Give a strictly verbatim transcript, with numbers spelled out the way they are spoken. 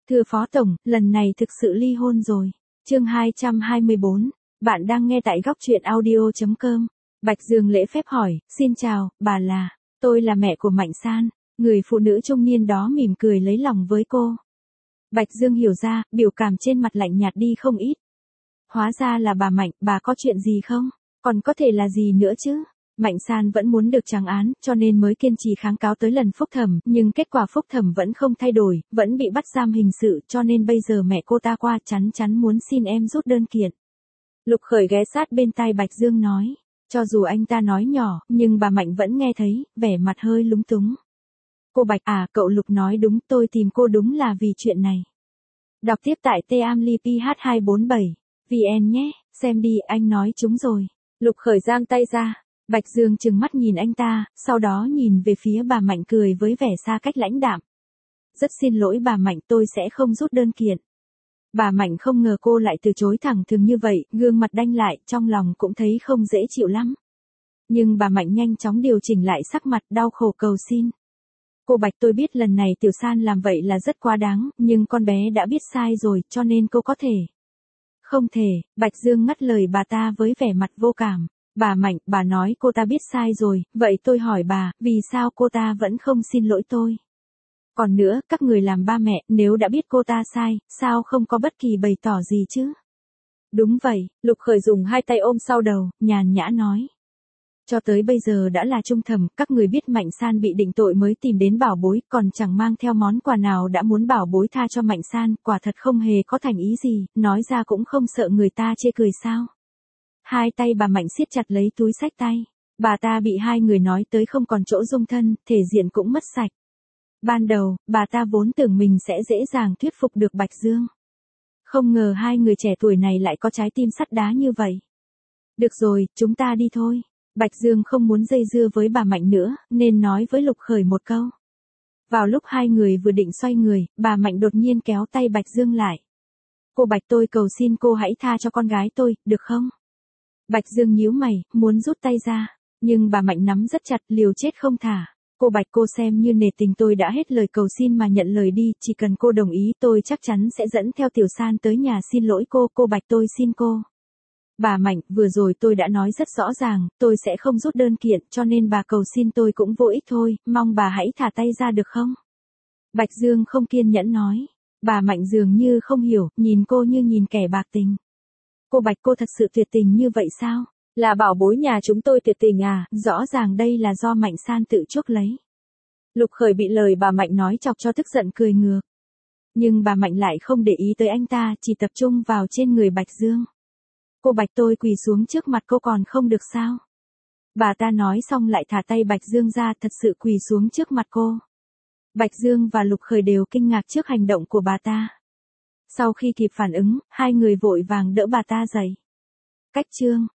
Thưa Phó Tổng, lần này thực sự ly hôn rồi. Chương hai trăm hai mươi bốn. Bạn đang nghe tại góc truyện audio chấm com. Bạch Dương lễ phép hỏi, xin chào, bà là, tôi là mẹ của Mạnh San. Người phụ nữ trung niên đó mỉm cười lấy lòng với cô. Bạch Dương hiểu ra, biểu cảm trên mặt lạnh nhạt đi không ít. Hóa ra là bà Mạnh, bà có chuyện gì không? Còn có thể là gì nữa chứ? Mạnh San vẫn muốn được trắng án, cho nên mới kiên trì kháng cáo tới lần phúc thẩm, nhưng kết quả phúc thẩm vẫn không thay đổi, vẫn bị bắt giam hình sự, cho nên bây giờ mẹ cô ta qua chắn chắn muốn xin em rút đơn kiện. Lục Khởi ghé sát bên tai Bạch Dương nói, cho dù anh ta nói nhỏ, nhưng bà Mạnh vẫn nghe thấy, vẻ mặt hơi lúng túng. Cô Bạch à, cậu Lục nói đúng, tôi tìm cô đúng là vì chuyện này. Đọc tiếp tại t a m l i p h hai bốn bảy vn nhé, xem đi, anh nói chúng rồi. Lục Khởi giang tay ra. Bạch Dương trừng mắt nhìn anh ta, sau đó nhìn về phía bà Mạnh cười với vẻ xa cách lãnh đạm. Rất xin lỗi bà Mạnh, tôi sẽ không rút đơn kiện. Bà Mạnh không ngờ cô lại từ chối thẳng thừng như vậy, gương mặt đanh lại, trong lòng cũng thấy không dễ chịu lắm. Nhưng bà Mạnh nhanh chóng điều chỉnh lại sắc mặt, đau khổ cầu xin. Cô Bạch, tôi biết lần này Tiểu San làm vậy là rất quá đáng, nhưng con bé đã biết sai rồi, cho nên cô có thể. Không thể, Bạch Dương ngắt lời bà ta với vẻ mặt vô cảm. Bà Mạnh, bà nói cô ta biết sai rồi, vậy tôi hỏi bà, vì sao cô ta vẫn không xin lỗi tôi? Còn nữa, các người làm ba mẹ, nếu đã biết cô ta sai, sao không có bất kỳ bày tỏ gì chứ? Đúng vậy, Lục Khởi dùng hai tay ôm sau đầu, nhàn nhã nói. Cho tới bây giờ đã là trung thẩm, các người biết Mạnh San bị định tội mới tìm đến bảo bối, còn chẳng mang theo món quà nào đã muốn bảo bối tha cho Mạnh San, quả thật không hề có thành ý gì, nói ra cũng không sợ người ta chê cười sao? Hai tay bà Mạnh siết chặt lấy túi xách tay. Bà ta bị hai người nói tới không còn chỗ dung thân, thể diện cũng mất sạch. Ban đầu, bà ta vốn tưởng mình sẽ dễ dàng thuyết phục được Bạch Dương. Không ngờ hai người trẻ tuổi này lại có trái tim sắt đá như vậy. Được rồi, chúng ta đi thôi. Bạch Dương không muốn dây dưa với bà Mạnh nữa, nên nói với Lục Khởi một câu. Vào lúc hai người vừa định xoay người, bà Mạnh đột nhiên kéo tay Bạch Dương lại. Cô Bạch, tôi cầu xin cô hãy tha cho con gái tôi, được không? Bạch Dương nhíu mày, muốn rút tay ra, nhưng bà Mạnh nắm rất chặt, liều chết không thả. Cô Bạch, cô xem như nể tình tôi đã hết lời cầu xin mà nhận lời đi, chỉ cần cô đồng ý tôi chắc chắn sẽ dẫn theo Tiểu San tới nhà xin lỗi cô, cô Bạch tôi xin cô. Bà Mạnh, vừa rồi tôi đã nói rất rõ ràng, tôi sẽ không rút đơn kiện, cho nên bà cầu xin tôi cũng vô ích thôi, mong bà hãy thả tay ra được không? Bạch Dương không kiên nhẫn nói. Bà Mạnh dường như không hiểu, nhìn cô như nhìn kẻ bạc tình. Cô Bạch, cô thật sự tuyệt tình như vậy sao? Là bảo bối nhà chúng tôi tuyệt tình à? Rõ ràng đây là do Mạnh San tự chuốc lấy. Lục Khởi bị lời bà Mạnh nói chọc cho tức giận cười ngược. Nhưng bà Mạnh lại không để ý tới anh ta, chỉ tập trung vào trên người Bạch Dương. Cô Bạch, tôi quỳ xuống trước mặt cô còn không được sao? Bà ta nói xong lại thả tay Bạch Dương ra, thật sự quỳ xuống trước mặt cô. Bạch Dương và Lục Khởi đều kinh ngạc trước hành động của bà ta. Sau khi kịp phản ứng, hai người vội vàng đỡ bà ta dậy. Cách chương